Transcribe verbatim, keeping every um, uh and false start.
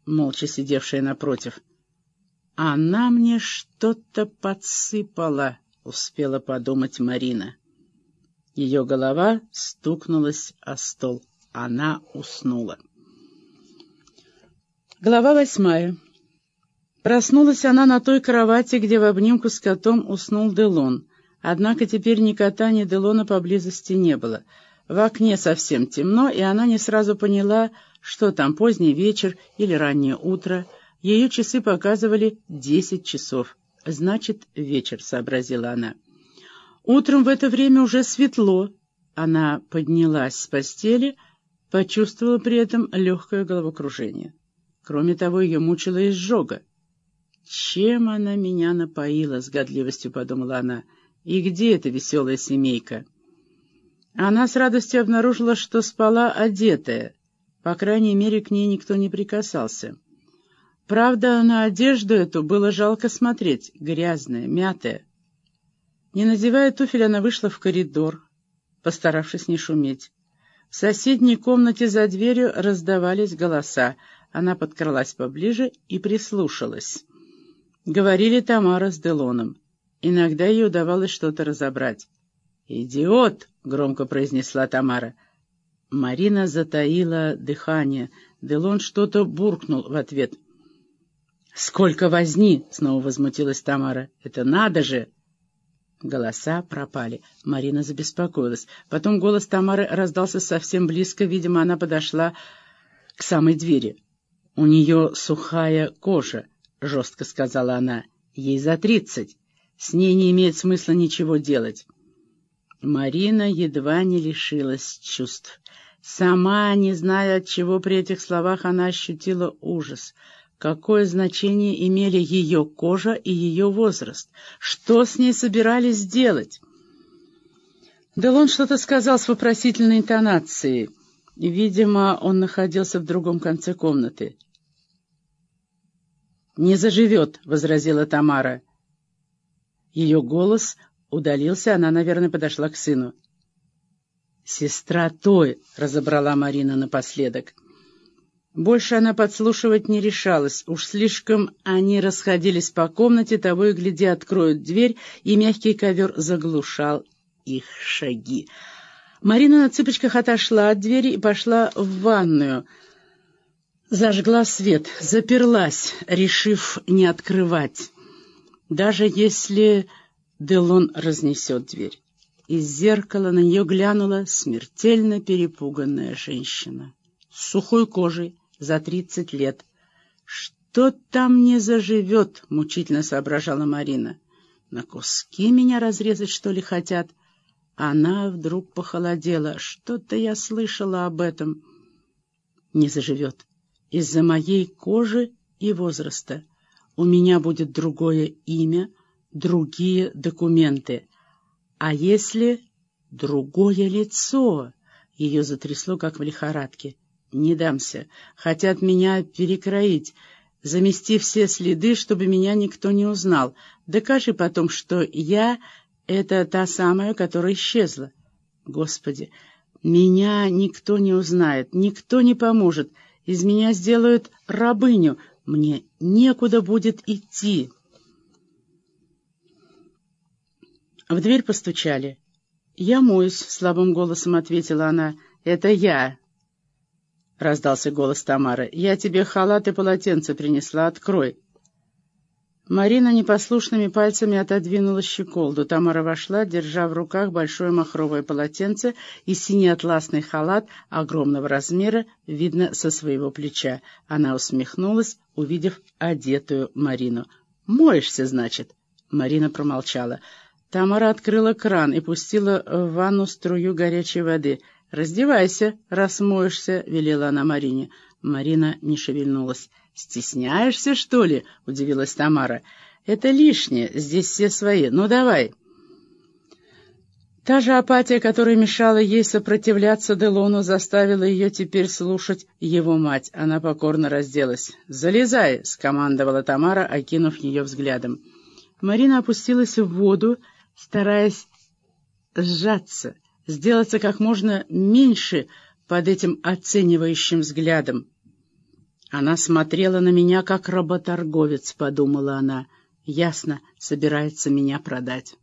молча сидевшая напротив. «Она мне что-то подсыпала», — успела подумать Марина. Ее голова стукнулась о стол. Она уснула. Глава восьмая. Проснулась она на той кровати, где в обнимку с котом уснул Делон. Однако теперь ни кота, ни Делона поблизости не было. В окне совсем темно, и она не сразу поняла, что там поздний вечер или раннее утро. Ее часы показывали десять часов. «Значит, вечер», — сообразила она. Утром в это время уже светло. Она поднялась с постели, почувствовала при этом легкое головокружение. Кроме того, ее мучила изжога. «Чем она меня напоила?» — с годливостью подумала она. «И где эта веселая семейка?» Она с радостью обнаружила, что спала одетая. По крайней мере, к ней никто не прикасался. Правда, на одежду эту было жалко смотреть, грязная, мятая. Не надевая туфель, она вышла в коридор, постаравшись не шуметь. В соседней комнате за дверью раздавались голоса. Она подкралась поближе и прислушалась. Говорили Тамара с Делоном. Иногда ей удавалось что-то разобрать. «Идиот!» — громко произнесла Тамара. Марина затаила дыхание. Делон что-то буркнул в ответ. «Сколько возни!» — снова возмутилась Тамара. «Это надо же!» Голоса пропали. Марина забеспокоилась. Потом голос Тамары раздался совсем близко. Видимо, она подошла к самой двери. «У нее сухая кожа», — жестко сказала она. «Ей за тридцать. С ней не имеет смысла ничего делать». Марина едва не лишилась чувств. Сама, не зная от чего, при этих словах она ощутила ужас. Какое значение имели ее кожа и ее возраст? Что с ней собирались сделать? Делон что-то сказал с вопросительной интонацией. Видимо, он находился в другом конце комнаты. «Не заживет», — возразила Тамара. Ее голос удалился, она, наверное, подошла к сыну. «Сестра той», — разобрала Марина напоследок. Больше она подслушивать не решалась. Уж слишком они расходились по комнате, того и гляди откроют дверь, и мягкий ковер заглушал их шаги. Марина на цыпочках отошла от двери и пошла в ванную. Зажгла свет, заперлась, решив не открывать, даже если Делон разнесет дверь. Из зеркала на нее глянула смертельно перепуганная женщина с сухой кожей, за тридцать лет. «Что там не заживет?» — мучительно соображала Марина. «На куски меня разрезать, что ли, хотят?» Она вдруг похолодела. «Что-то я слышала об этом». «Не заживет. Из-за моей кожи и возраста. У меня будет другое имя, другие документы. А если другое лицо?» Ее затрясло, как в лихорадке. «Не дамся. Хотят меня перекроить, замести все следы, чтобы меня никто не узнал. Докажи потом, что я — это та самая, которая исчезла. Господи, меня никто не узнает, никто не поможет. Из меня сделают рабыню. Мне некуда будет идти». В дверь постучали. «Я моюсь», — слабым голосом ответила она. «Это я», — раздался голос Тамары. «Я тебе халат и полотенце принесла. Открой». Марина непослушными пальцами отодвинула щеколду. Тамара вошла, держа в руках большое махровое полотенце и синий атласный халат огромного размера, видно, со своего плеча. Она усмехнулась, увидев одетую Марину. «Моешься, значит?» Марина промолчала. Тамара открыла кран и пустила в ванну струю горячей воды. «Раздевайся, раз моешься», — велела она Марине. Марина не шевельнулась. «Стесняешься, что ли?» — удивилась Тамара. «Это лишнее, здесь все свои. Ну, давай». Та же апатия, которая мешала ей сопротивляться Делону, заставила ее теперь слушать его мать. Она покорно разделась. «Залезай!» — скомандовала Тамара, окинув ее взглядом. Марина опустилась в воду, стараясь сжаться, сделаться как можно меньше под этим оценивающим взглядом. Она смотрела на меня, как работорговец, — подумала она. Ясно, собирается меня продать.